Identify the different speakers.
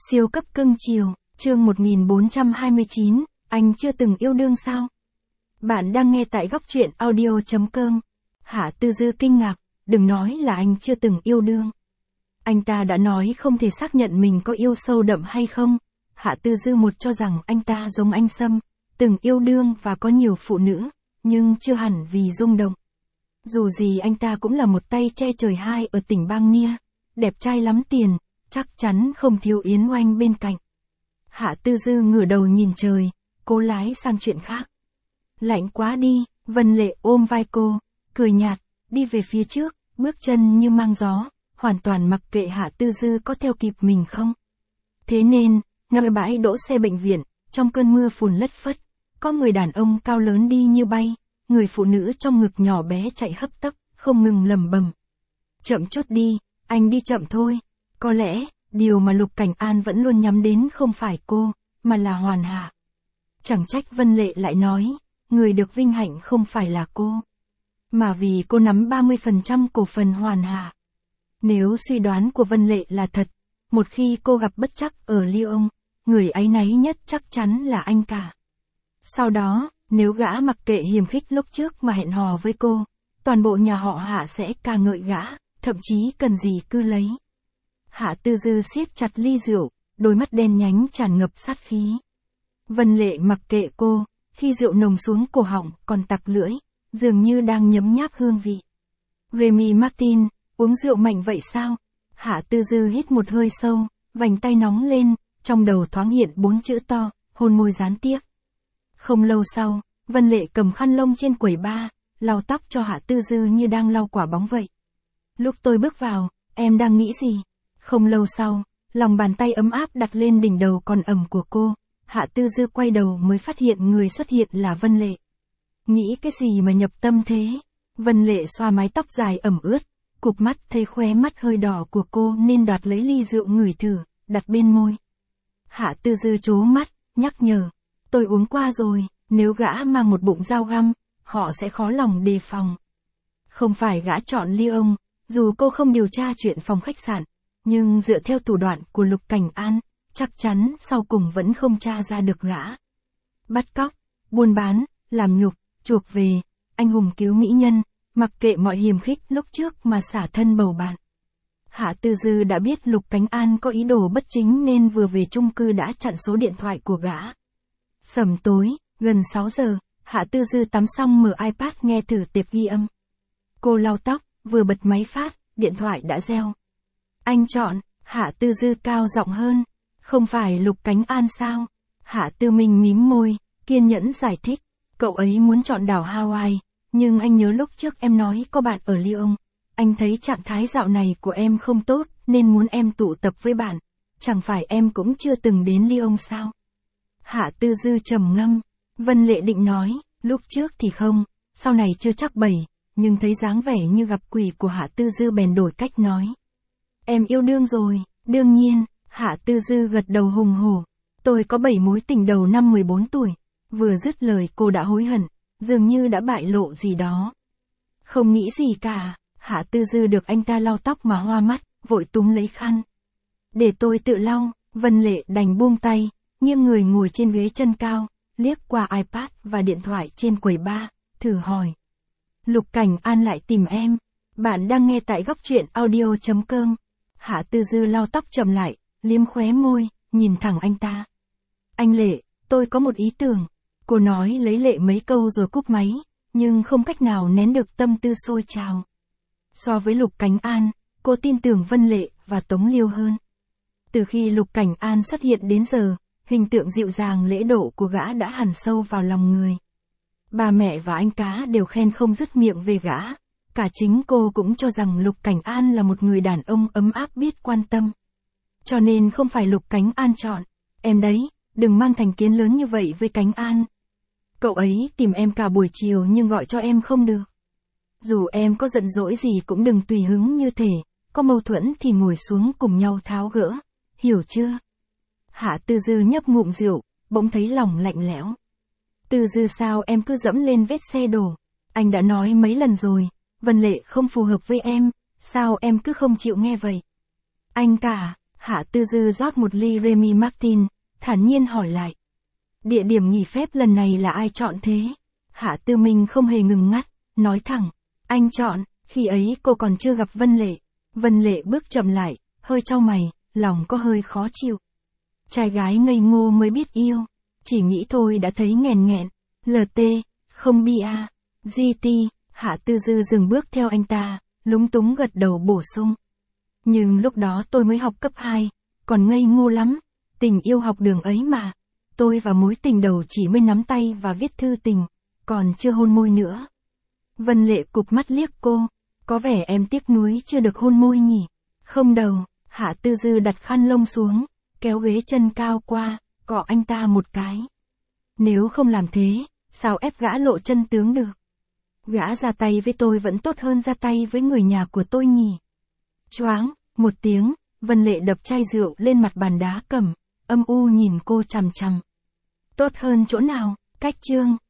Speaker 1: Siêu cấp cưng chiều, chương 1429, anh chưa từng yêu đương sao? Bạn đang nghe tại góc truyện audio.com. Hạ Tư Dư kinh ngạc, đừng nói là anh chưa từng yêu đương. Anh ta đã nói không thể xác nhận mình có yêu sâu đậm hay không. Hạ Tư Dư một cho rằng anh ta giống anh Sâm, từng yêu đương và có nhiều phụ nữ, nhưng chưa hẳn vì rung động. Dù gì anh ta cũng là một tay che trời hai ở tỉnh Bang Nia, đẹp trai lắm tiền, chắc chắn không thiếu Yến Oanh bên cạnh. Hạ Tư Dư ngửa đầu nhìn trời, cố lái sang chuyện khác. Lạnh quá đi, Vân Lệ ôm vai cô, cười nhạt, đi về phía trước, bước chân như mang gió, hoàn toàn mặc kệ Hạ Tư Dư có theo kịp mình không. Thế nên, ngay bãi đỗ xe bệnh viện, trong cơn mưa phùn lất phất, có người đàn ông cao lớn đi như bay, người phụ nữ trong ngực nhỏ bé chạy hấp tấp, không ngừng lẩm bẩm. Chậm chút đi, anh đi chậm thôi. Có lẽ, điều mà Lục Cảnh An vẫn luôn nhắm đến không phải cô, mà là Hoàn Hạ. Chẳng trách Vân Lệ lại nói, người được vinh hạnh không phải là cô, mà vì cô nắm 30% cổ phần Hoàn Hạ. Nếu suy đoán của Vân Lệ là thật, một khi cô gặp bất trắc ở Lyon, người áy náy nhất chắc chắn là anh cả. Sau đó, nếu gã mặc kệ hiềm khích lúc trước mà hẹn hò với cô, toàn bộ nhà họ Hạ sẽ ca ngợi gã, thậm chí cần gì cứ lấy. Hạ Tư Dư siết chặt ly rượu, đôi mắt đen nhánh tràn ngập sát khí. Vân Lệ mặc kệ cô, khi rượu nồng xuống cổ họng còn tặc lưỡi, dường như đang nhấm nháp hương vị. Remy Martin, uống rượu mạnh vậy sao? Hạ Tư Dư hít một hơi sâu, vành tay nóng lên, trong đầu thoáng hiện 4 chữ to, hôn môi gián tiếp. Không lâu sau, Vân Lệ cầm khăn lông trên quầy bar, lau tóc cho Hạ Tư Dư như đang lau quả bóng vậy. Lúc tôi bước vào, em đang nghĩ gì? Không lâu sau, lòng bàn tay ấm áp đặt lên đỉnh đầu còn ẩm của cô, Hạ Tư Dư quay đầu mới phát hiện người xuất hiện là Vân Lệ. Nghĩ cái gì mà nhập tâm thế? Vân Lệ xoa mái tóc dài ẩm ướt, cụp mắt thấy khóe mắt hơi đỏ của cô nên đoạt lấy ly rượu ngửi thử, đặt bên môi. Hạ Tư Dư trố mắt, nhắc nhở, tôi uống qua rồi, nếu gã mang một bụng dao găm, họ sẽ khó lòng đề phòng. Không phải gã chọn Lyon, dù cô không điều tra chuyện phòng khách sạn, nhưng dựa theo thủ đoạn của Lục Cảnh An, chắc chắn sau cùng vẫn không tra ra được gã. Bắt cóc, buôn bán, làm nhục, chuộc về, anh hùng cứu mỹ nhân, mặc kệ mọi hiềm khích lúc trước mà xả thân bầu bạn. Hạ Tư Dư đã biết Lục Cảnh An có ý đồ bất chính nên vừa về chung cư đã chặn số điện thoại của gã. Sẩm tối, gần 6 giờ, Hạ Tư Dư tắm xong mở iPad nghe thử tệp ghi âm. Cô lau tóc, vừa bật máy phát, điện thoại đã reo. Anh chọn, Hạ Tư Dư cao giọng hơn. Không phải Lục Cảnh An sao? Hạ Tư Minh mím môi, kiên nhẫn giải thích. Cậu ấy muốn chọn đảo Hawaii, nhưng anh nhớ lúc trước em nói có bạn ở Lyon. Anh thấy trạng thái dạo này của em không tốt, nên muốn em tụ tập với bạn. Chẳng phải em cũng chưa từng đến Lyon sao? Hạ Tư Dư trầm ngâm. Vân Lệ định nói, lúc trước thì không, sau này chưa chắc bày, nhưng thấy dáng vẻ như gặp quỷ của Hạ Tư Dư bèn đổi cách nói. Em yêu đương rồi, đương nhiên. Hạ Tư Dư gật đầu hùng hổ. Tôi có 7 mối tình đầu năm 14 tuổi. Vừa dứt lời cô đã hối hận, dường như đã bại lộ gì đó. Không nghĩ gì cả, Hạ Tư Dư được anh ta lau tóc mà hoa mắt, vội túm lấy khăn. Để tôi tự lau, Vân Lệ đành buông tay, nghiêng người ngồi trên ghế chân cao, liếc qua iPad và điện thoại trên quầy bar, thử hỏi. Lục Cảnh An lại tìm em. Bạn đang nghe tại góc truyện audio.com. Hạ Tư Dư lau tóc chậm lại, liếm khóe môi, nhìn thẳng anh ta. Anh Lệ, tôi có một ý tưởng. Cô nói lấy lệ mấy câu rồi cúp máy, nhưng không cách nào nén được tâm tư sôi trào. So với Lục Cảnh An, cô tin tưởng Vân Lệ và Tống Liêu hơn. Từ khi Lục Cảnh An xuất hiện đến giờ, hình tượng dịu dàng lễ độ của gã đã hằn sâu vào lòng người. Bà mẹ và anh cá đều khen không dứt miệng về gã. Cả chính cô cũng cho rằng Lục Cảnh An là một người đàn ông ấm áp biết quan tâm. Cho nên không phải Lục Cảnh An chọn. Em đấy, đừng mang thành kiến lớn như vậy với Cảnh An. Cậu ấy tìm em cả buổi chiều nhưng gọi cho em không được. Dù em có giận dỗi gì cũng đừng tùy hứng như thể, có mâu thuẫn thì ngồi xuống cùng nhau tháo gỡ. Hiểu chưa? Hạ Tư Dư nhấp ngụm rượu, bỗng thấy lòng lạnh lẽo. Tư Dư sao em cứ dẫm lên vết xe đổ? Anh đã nói mấy lần rồi, Vân Lệ không phù hợp với em, sao em cứ không chịu nghe vậy? Anh cả, Hạ Tư Dư rót một ly Remy Martin, thản nhiên hỏi lại. Địa điểm nghỉ phép lần này là ai chọn thế? Hạ Tư Minh không hề ngừng ngắt, nói thẳng. Anh chọn, khi ấy cô còn chưa gặp Vân Lệ. Vân Lệ bước chậm lại, hơi chau mày, lòng có hơi khó chịu. Trai gái ngây ngô mới biết yêu, chỉ nghĩ thôi đã thấy nghèn nghẹn. LT, không bia. GT, Hạ Tư Dư dừng bước theo anh ta, lúng túng gật đầu bổ sung. Nhưng lúc đó tôi mới học cấp 2, còn ngây ngô lắm, tình yêu học đường ấy mà. Tôi và mối tình đầu chỉ mới nắm tay và viết thư tình, còn chưa hôn môi nữa. Vân Lệ cụp mắt liếc cô, có vẻ em tiếc nuối chưa được hôn môi nhỉ. Không đâu, Hạ Tư Dư đặt khăn lông xuống, kéo ghế chân cao qua, cọ anh ta một cái. Nếu không làm thế, sao ép gã lộ chân tướng được? Gã ra tay với tôi vẫn tốt hơn ra tay với người nhà của tôi nhỉ. Choáng, một tiếng, Vân Lệ đập chai rượu lên mặt bàn đá cẩm, âm u nhìn cô chằm chằm. Tốt hơn chỗ nào? Cách chương.